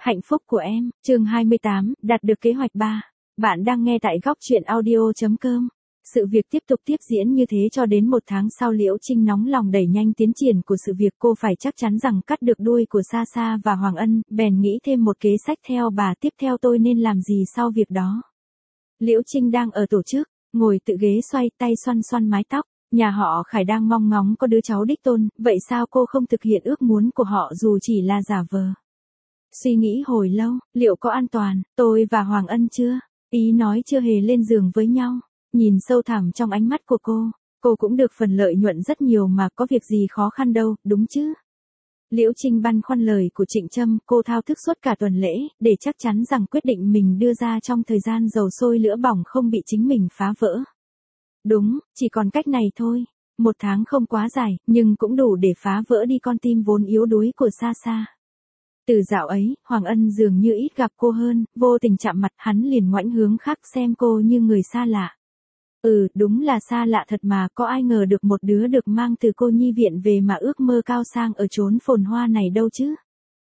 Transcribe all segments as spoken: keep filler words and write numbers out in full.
Hạnh phúc của em, chương hai mươi tám, đạt được kế hoạch ba. Bạn đang nghe tại góc truyện audio chấm com. Sự việc tiếp tục tiếp diễn như thế cho đến một tháng sau Liễu Trinh nóng lòng đẩy nhanh tiến triển của sự việc, cô phải chắc chắn rằng cắt được đuôi của Sa Sa và Hoàng Ân, bèn nghĩ thêm một kế sách theo bà. Tiếp theo tôi nên làm gì sau việc đó? Liễu Trinh đang ở tổ chức, ngồi tự ghế xoay, tay xoăn xoăn mái tóc. Nhà họ Khải đang mong ngóng có đứa cháu đích tôn, vậy sao cô không thực hiện ước muốn của họ dù chỉ là giả vờ? Suy nghĩ hồi lâu, liệu có an toàn, tôi và Hoàng Ân chưa? Ý nói chưa hề lên giường với nhau. Nhìn sâu thẳm trong ánh mắt của cô, cô cũng được phần lợi nhuận rất nhiều mà, có việc gì khó khăn đâu, đúng chứ? Liễu Trinh băn khoăn lời của Trịnh Trâm, cô thao thức suốt cả tuần lễ, để chắc chắn rằng quyết định mình đưa ra trong thời gian dầu sôi lửa bỏng không bị chính mình phá vỡ. Đúng, chỉ còn cách này thôi. Một tháng không quá dài, nhưng cũng đủ để phá vỡ đi con tim vốn yếu đuối của Sa Sa. Từ dạo ấy, Hoàng Ân dường như ít gặp cô hơn, vô tình chạm mặt hắn liền ngoảnh hướng khác xem cô như người xa lạ. Ừ, đúng là xa lạ thật mà, có ai ngờ được một đứa được mang từ cô nhi viện về mà ước mơ cao sang ở chốn phồn hoa này đâu chứ.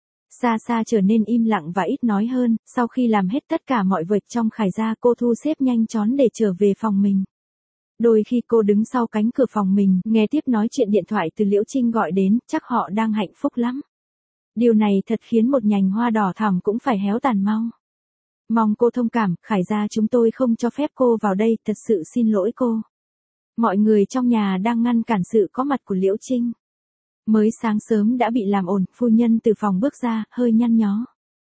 Sa Sa trở nên im lặng và ít nói hơn, sau khi làm hết tất cả mọi việc trong Khải gia cô thu xếp nhanh chóng để trở về phòng mình. Đôi khi cô đứng sau cánh cửa phòng mình, nghe tiếp nói chuyện điện thoại từ Liễu Trinh gọi đến, chắc họ đang hạnh phúc lắm. Điều này thật khiến một nhành hoa đỏ thẳm cũng phải héo tàn mau. Mong cô thông cảm, Khải gia chúng tôi không cho phép cô vào đây, thật sự xin lỗi cô. Mọi người trong nhà đang ngăn cản sự có mặt của Liễu Trinh. Mới sáng sớm đã bị làm ồn, phu nhân từ phòng bước ra, hơi nhăn nhó.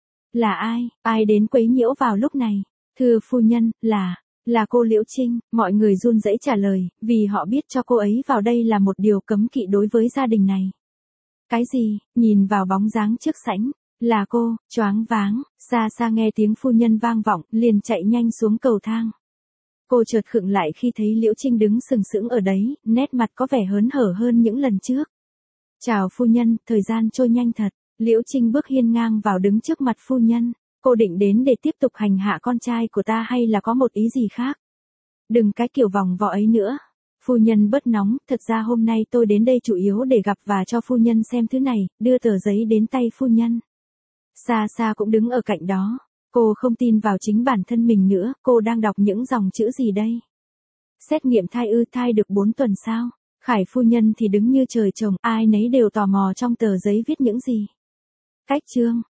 Là ai, ai đến quấy nhiễu vào lúc này? Thưa phu nhân, là, là cô Liễu Trinh, mọi người run rẩy trả lời, vì họ biết cho cô ấy vào đây là một điều cấm kỵ đối với gia đình này. Cái gì? Nhìn vào bóng dáng trước sảnh, là cô, choáng váng. Sa Sa nghe tiếng phu nhân vang vọng, liền chạy nhanh xuống cầu thang. Cô chợt khựng lại khi thấy Liễu Trinh đứng sừng sững ở đấy, nét mặt có vẻ hớn hở hơn những lần trước. Chào phu nhân, thời gian trôi nhanh thật. Liễu Trinh bước hiên ngang vào đứng trước mặt phu nhân. Cô định đến để tiếp tục hành hạ con trai của ta hay là có một ý gì khác? Đừng cái kiểu vòng vo ấy nữa. Phu nhân bớt nóng, thật ra hôm nay tôi đến đây chủ yếu để gặp và cho phu nhân xem thứ này, đưa tờ giấy đến tay phu nhân. Sa Sa cũng đứng ở cạnh đó. Cô không tin vào chính bản thân mình nữa, cô đang đọc những dòng chữ gì đây? Xét nghiệm thai ư, thai được bốn tuần sao? Khải phu nhân thì đứng như trời trồng, ai nấy đều tò mò trong tờ giấy viết những gì. Cách chương,